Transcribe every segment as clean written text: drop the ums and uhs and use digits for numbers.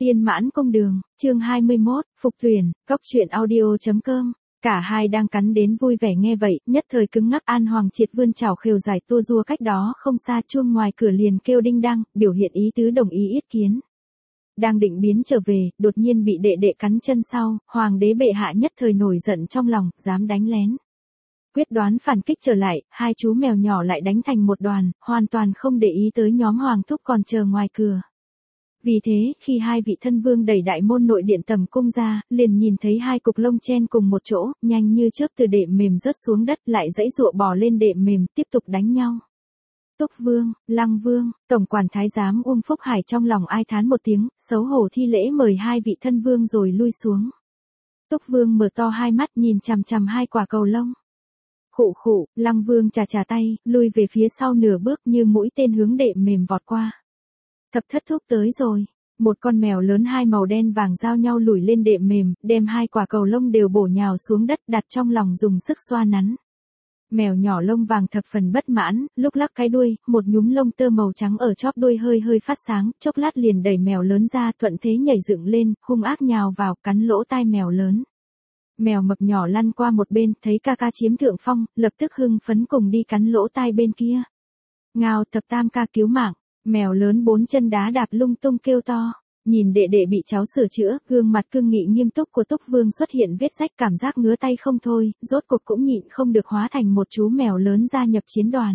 Tiên Mãn Công Đường, chương 21, Phục Tuyển, Cốc truyện audio.com. Cả hai đang cắn đến vui vẻ nghe vậy, nhất thời cứng ngắc. An Hoàng Triệt vươn chảo khều dài tua rua cách đó không xa, chuông ngoài cửa liền kêu đinh đăng, biểu hiện ý tứ đồng ý yết kiến. Đang định biến trở về, đột nhiên bị đệ đệ cắn chân sau, hoàng đế bệ hạ nhất thời nổi giận trong lòng, dám đánh lén. Quyết đoán phản kích trở lại, hai chú mèo nhỏ lại đánh thành một đoàn, hoàn toàn không để ý tới nhóm hoàng thúc còn chờ ngoài cửa. Vì thế, khi hai vị thân vương đẩy đại môn nội điện tầm cung ra, liền nhìn thấy hai cục lông chen cùng một chỗ, nhanh như chớp từ đệm mềm rớt xuống đất, lại giãy giụa bò lên đệm mềm, tiếp tục đánh nhau. Túc Vương, Lăng Vương, tổng quản thái giám Uông Phúc Hải trong lòng ai thán một tiếng, xấu hổ thi lễ mời hai vị thân vương rồi lui xuống. Túc Vương mở to hai mắt nhìn chằm chằm hai quả cầu lông. Khụ khụ, Lăng Vương chà chà tay, lui về phía sau nửa bước như mũi tên hướng đệm mềm vọt qua. Thập thất thúc tới rồi. Một con mèo lớn hai màu đen vàng giao nhau lủi lên đệm mềm, đem hai quả cầu lông đều bổ nhào xuống đất, đặt trong lòng dùng sức xoa nắn. Mèo nhỏ lông vàng thập phần bất mãn, lúc lắc cái đuôi, một nhúm lông tơ màu trắng ở chóp đuôi hơi hơi phát sáng, chốc lát liền đẩy mèo lớn ra, thuận thế nhảy dựng lên, hung ác nhào vào, cắn lỗ tai mèo lớn. Mèo mập nhỏ lăn qua một bên, thấy ca ca chiếm thượng phong, lập tức hưng phấn cùng đi cắn lỗ tai bên kia. Ngao, thập tam ca cứu mạng. Mèo lớn bốn chân đá đạp lung tung kêu to, nhìn đệ đệ bị cháu sửa chữa, gương mặt cương nghị nghiêm túc của Túc Vương xuất hiện vết rách, cảm giác ngứa tay không thôi, rốt cuộc cũng nhịn không được hóa thành một chú mèo lớn gia nhập chiến đoàn.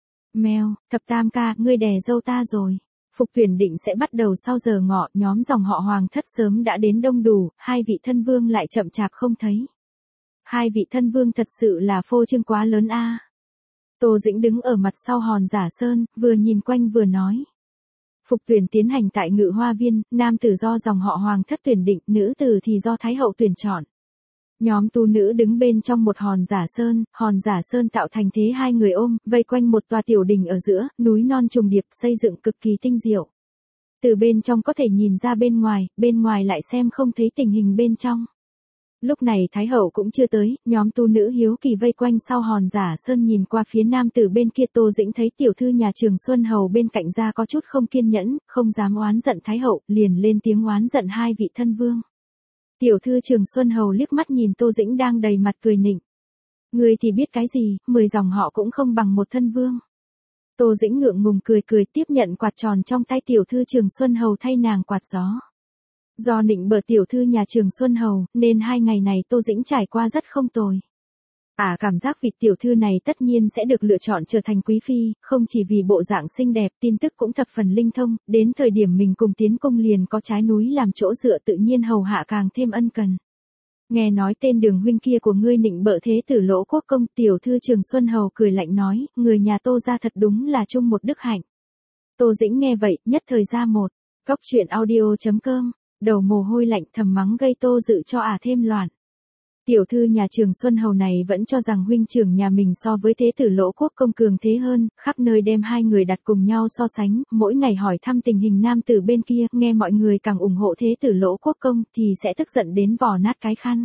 Mèo, thập tam ca, ngươi đè dâu ta rồi. Phục tuyển định sẽ bắt đầu sau giờ ngọ, nhóm dòng họ Hoàng thất sớm đã đến đông đủ, hai vị thân vương lại chậm chạp không thấy. Hai vị thân vương thật sự là phô trương quá lớn a. Tô Dĩnh đứng ở mặt sau hòn giả sơn, vừa nhìn quanh vừa nói. Phục tuyển tiến hành tại Ngự Hoa Viên, nam tử do dòng họ Hoàng thất tuyển định, nữ tử thì do Thái hậu tuyển chọn. Nhóm tu nữ đứng bên trong một hòn giả sơn tạo thành thế hai người ôm, vây quanh một tòa tiểu đình ở giữa, núi non trùng điệp, xây dựng cực kỳ tinh diệu. Từ bên trong có thể nhìn ra bên ngoài lại xem không thấy tình hình bên trong. Lúc này Thái hậu cũng chưa tới, nhóm tu nữ hiếu kỳ vây quanh sau hòn giả sơn nhìn qua phía nam tử bên kia. Tô Dĩnh thấy tiểu thư nhà Trường Xuân Hầu bên cạnh ra có chút không kiên nhẫn, không dám oán giận Thái hậu, liền lên tiếng oán giận hai vị thân vương. Tiểu thư Trường Xuân Hầu liếc mắt nhìn Tô Dĩnh đang đầy mặt cười nịnh. Người thì biết cái gì, 10 dòng họ cũng không bằng một thân vương. Tô Dĩnh ngượng ngùng cười tiếp nhận quạt tròn trong tay tiểu thư Trường Xuân Hầu thay nàng quạt gió. Do nịnh bợ tiểu thư nhà Trường Xuân Hầu, nên 2 ngày này Tô Dĩnh trải qua rất không tồi. Cảm giác vị tiểu thư này tất nhiên sẽ được lựa chọn trở thành quý phi, không chỉ vì bộ dạng xinh đẹp, tin tức cũng thập phần linh thông, đến thời điểm mình cùng tiến cung liền có trái núi làm chỗ dựa, tự nhiên hầu hạ càng thêm ân cần. Nghe nói tên Đường huynh kia của ngươi nịnh bợ thế tử Lỗ Quốc công, tiểu thư Trường Xuân Hầu cười lạnh nói, người nhà Tô gia thật đúng là chung một đức hạnh. Tô Dĩnh nghe vậy, nhất thời ra một, Cốc truyện audio.com. Đầu mồ hôi lạnh thầm mắng gây Tô Dự cho thêm loạn. Tiểu thư nhà Trường Xuân Hầu này vẫn cho rằng huynh trưởng nhà mình so với thế tử Lỗ Quốc công cường thế hơn, khắp nơi đem hai người đặt cùng nhau so sánh, mỗi ngày hỏi thăm tình hình nam tử bên kia, nghe mọi người càng ủng hộ thế tử Lỗ Quốc công thì sẽ tức giận đến vò nát cái khăn.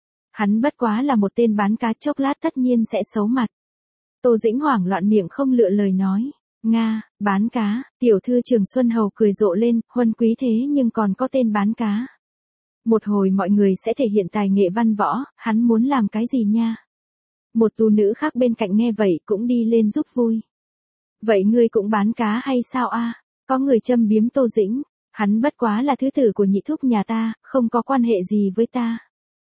Hắn bất quá là một tên bán cá, chốc lát tất nhiên sẽ xấu mặt. Tô Dĩnh hoảng loạn miệng không lựa lời nói. Nga, bán cá, tiểu thư Trường Xuân Hầu cười rộ lên, huân quý thế nhưng còn có tên bán cá. Một hồi mọi người sẽ thể hiện tài nghệ văn võ, hắn muốn làm cái gì nha? Một tu nữ khác bên cạnh nghe vậy cũng đi lên giúp vui. Vậy ngươi cũng bán cá hay sao a? Có người châm biếm Tô Dĩnh, hắn bất quá là thứ tử của nhị thúc nhà ta, không có quan hệ gì với ta.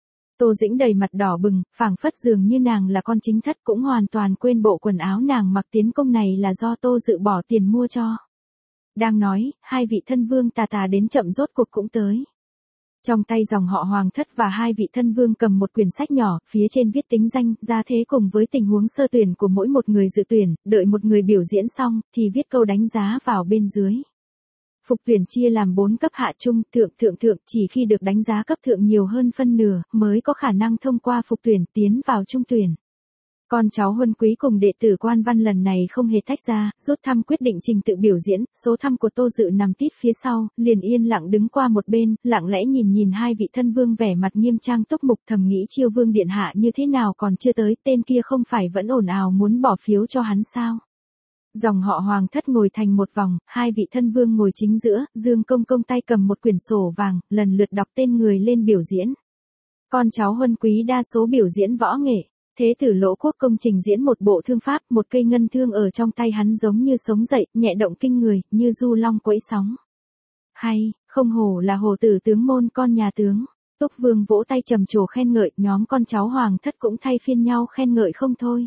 Tô Dĩnh đầy mặt đỏ bừng, phảng phất dường như nàng là con chính thất, cũng hoàn toàn quên bộ quần áo nàng mặc tiến công này là do Tô Dự bỏ tiền mua cho. Đang nói, hai vị thân vương tà đến chậm rốt cuộc cũng tới. Trong tay dòng họ Hoàng thất và hai vị thân vương cầm một quyển sách nhỏ, phía trên viết tính danh, gia thế cùng với tình huống sơ tuyển của mỗi một người dự tuyển, đợi một người biểu diễn xong, thì viết câu đánh giá vào bên dưới. Phục tuyển chia làm 4 cấp hạ trung, thượng, chỉ khi được đánh giá cấp thượng nhiều hơn phân nửa, mới có khả năng thông qua phục tuyển tiến vào trung tuyển. Con cháu huân quý cùng đệ tử quan văn lần này không hề tách ra, rút thăm quyết định trình tự biểu diễn, số thăm của Tô Dự nằm tít phía sau, liền yên lặng đứng qua một bên, lặng lẽ nhìn hai vị thân vương vẻ mặt nghiêm trang túc mục, thầm nghĩ Chiêu vương điện hạ như thế nào còn chưa tới, tên kia không phải vẫn ồn ào muốn bỏ phiếu cho hắn sao? Dòng họ Hoàng thất ngồi thành một vòng, hai vị thân vương ngồi chính giữa, Dương Công Công tay cầm một quyển sổ vàng, lần lượt đọc tên người lên biểu diễn. Con cháu Huân Quý đa số biểu diễn võ nghệ. Thế tử Lỗ Quốc Công trình diễn một bộ thương pháp, một cây ngân thương ở trong tay hắn giống như sống dậy, nhẹ động kinh người, như du long quẫy sóng. Hay, không hổ là hồ tử tướng môn con nhà tướng. Túc Vương vỗ tay trầm trồ khen ngợi, nhóm con cháu Hoàng thất cũng thay phiên nhau khen ngợi không thôi.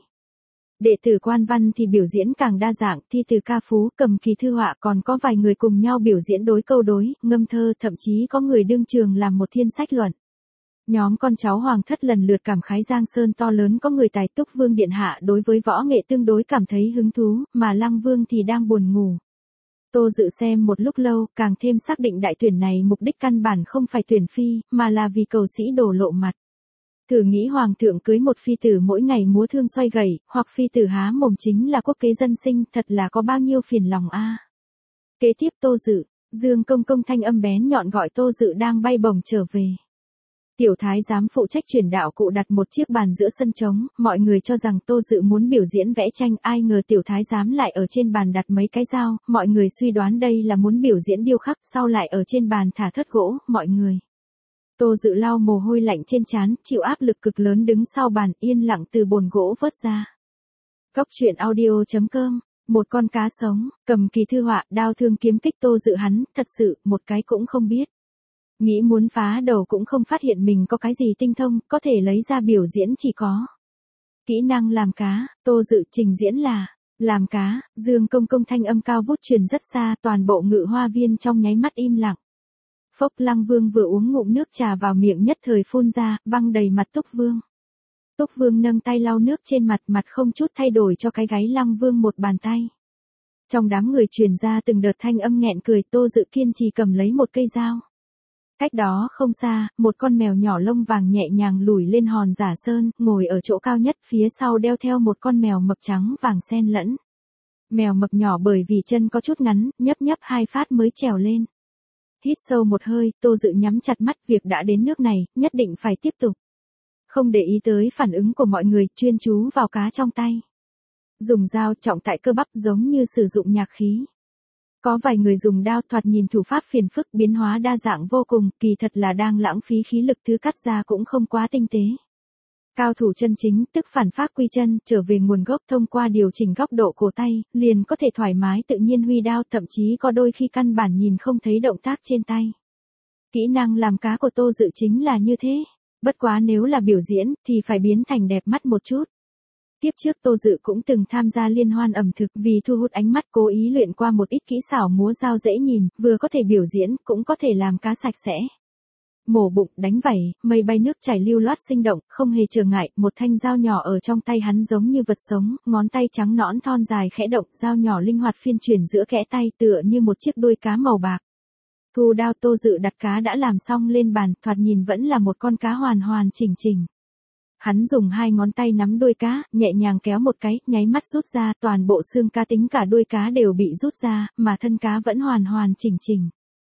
Đệ tử quan văn thì biểu diễn càng đa dạng, thi từ ca phú, cầm kỳ thư họa, còn có vài người cùng nhau biểu diễn đối câu đối, ngâm thơ, thậm chí có người đương trường làm một thiên sách luận. Nhóm con cháu Hoàng thất lần lượt cảm khái Giang Sơn to lớn, có người tài. Túc Vương điện hạ đối với võ nghệ tương đối cảm thấy hứng thú, mà Lăng Vương thì đang buồn ngủ. Tô Dự xem một lúc lâu, càng thêm xác định đại tuyển này mục đích căn bản không phải tuyển phi, mà là vì cầu sĩ đổ lộ mặt. Thử nghĩ hoàng thượng cưới một phi tử mỗi ngày múa thương xoay gậy, hoặc phi tử há mồm chính là quốc kế dân sinh, thật là có bao nhiêu phiền lòng a. Kế tiếp Tô Dự, Dương Công Công thanh âm bén nhọn gọi Tô Dự đang bay bổng trở về. Tiểu thái giám phụ trách truyền đạo cụ đặt một chiếc bàn giữa sân trống, mọi người cho rằng Tô Dự muốn biểu diễn vẽ tranh, ai ngờ tiểu thái giám lại ở trên bàn đặt mấy cái dao, mọi người suy đoán đây là muốn biểu diễn điêu khắc, sau lại ở trên bàn thả thớt gỗ, mọi người. Tô Dự lau mồ hôi lạnh trên trán, chịu áp lực cực lớn đứng sau bàn, yên lặng từ bồn gỗ vớt ra. Góc truyện audio.com, một con cá sống, cầm kỳ thư họa, đao thương kiếm kích Tô Dự hắn, thật sự, một cái cũng không biết. Nghĩ muốn phá đầu cũng không phát hiện mình có cái gì tinh thông, có thể lấy ra biểu diễn chỉ có. Kỹ năng làm cá, Tô Dự trình diễn là, làm cá, Dương Công Công thanh âm cao vút truyền rất xa, toàn bộ Ngự Hoa Viên trong nháy mắt im lặng. Phốc, Lăng Vương vừa uống ngụm nước trà vào miệng nhất thời phun ra, văng đầy mặt Túc Vương. Túc Vương nâng tay lau nước trên mặt, mặt không chút thay đổi cho cái gáy Lăng Vương một bàn tay. Trong đám người truyền ra từng đợt thanh âm nghẹn cười, Tô Dự kiên trì cầm lấy một cây dao. Cách đó không xa, một con mèo nhỏ lông vàng nhẹ nhàng lủi lên hòn giả sơn, ngồi ở chỗ cao nhất, phía sau đeo theo một con mèo mập trắng vàng xen lẫn. Mèo mập nhỏ bởi vì chân có chút ngắn, nhấp nhấp hai phát mới trèo lên. Hít sâu một hơi, Tô Dự nhắm chặt mắt, việc đã đến nước này, nhất định phải tiếp tục. Không để ý tới phản ứng của mọi người, chuyên chú vào cá trong tay. Dùng dao trọng tại cơ bắp giống như sử dụng nhạc khí. Có vài người dùng đao thoạt nhìn thủ pháp phiền phức, biến hóa đa dạng vô cùng, kỳ thật là đang lãng phí khí lực, thứ cắt ra cũng không quá tinh tế. Cao thủ chân chính, tức phản pháp quy chân, trở về nguồn gốc thông qua điều chỉnh góc độ cổ tay, liền có thể thoải mái tự nhiên huy đao, thậm chí có đôi khi căn bản nhìn không thấy động tác trên tay. Kỹ năng làm cá của Tô Dự chính là như thế. Bất quá nếu là biểu diễn, thì phải biến thành đẹp mắt một chút. Tiếp trước Tô Dự cũng từng tham gia liên hoan ẩm thực, vì thu hút ánh mắt cố ý luyện qua một ít kỹ xảo múa dao dễ nhìn, vừa có thể biểu diễn, cũng có thể làm cá sạch sẽ. Mổ bụng, đánh vảy, mây bay nước chảy lưu loát sinh động, không hề trở ngại, một thanh dao nhỏ ở trong tay hắn giống như vật sống, ngón tay trắng nõn thon dài khẽ động, dao nhỏ linh hoạt phiên chuyển giữa kẽ tay tựa như một chiếc đuôi cá màu bạc. Thu đao, Tô Dự đặt cá đã làm xong lên bàn, thoạt nhìn vẫn là một con cá hoàn hoàn chỉnh chỉnh. Hắn dùng hai ngón tay nắm đuôi cá, nhẹ nhàng kéo một cái, nháy mắt rút ra, toàn bộ xương cá tính cả đuôi cá đều bị rút ra, mà thân cá vẫn hoàn hoàn chỉnh chỉnh.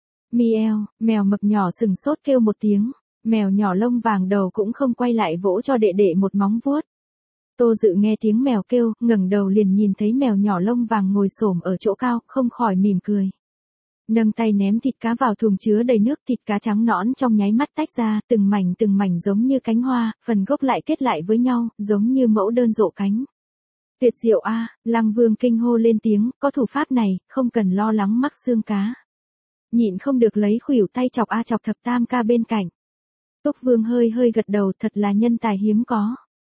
Mieo, mèo mập nhỏ sừng sốt kêu một tiếng, mèo nhỏ lông vàng đầu cũng không quay lại vỗ cho đệ đệ một móng vuốt. Tô Dự nghe tiếng mèo kêu, ngẩng đầu liền nhìn thấy mèo nhỏ lông vàng ngồi xổm ở chỗ cao, không khỏi mỉm cười. Nâng tay ném thịt cá vào thùng chứa đầy nước, thịt cá trắng nõn trong nháy mắt tách ra, từng mảnh giống như cánh hoa, phần gốc lại kết lại với nhau, giống như mẫu đơn rộ cánh. Tuyệt diệu a, Lăng Vương kinh hô lên tiếng, có thủ pháp này, không cần lo lắng mắc xương cá. Nhịn không được lấy khuỷu tay chọc chọc Thập Tam ca bên cạnh. Túc Vương hơi gật đầu, thật là nhân tài hiếm có.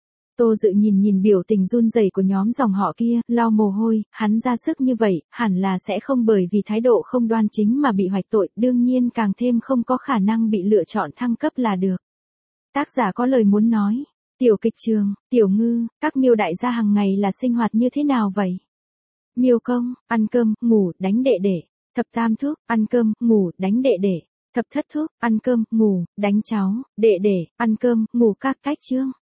Tô Dự nhìn biểu tình run rẩy của nhóm dòng họ kia, lau mồ hôi, hắn ra sức như vậy, hẳn là sẽ không bởi vì thái độ không đoan chính mà bị hoạch tội, đương nhiên càng thêm không có khả năng bị lựa chọn thăng cấp là được. Tác giả có lời muốn nói, tiểu kịch trường, Tiểu Ngư, các Miêu đại gia hàng ngày là sinh hoạt như thế nào vậy? Miêu công, ăn cơm, ngủ, đánh đệ đệ. Thập Tam thúc, ăn cơm, ngủ, đánh đệ đệ. Thập Thất thúc, ăn cơm, ngủ, đánh cháu. Đệ đệ, ăn cơm, ngủ các cách chương.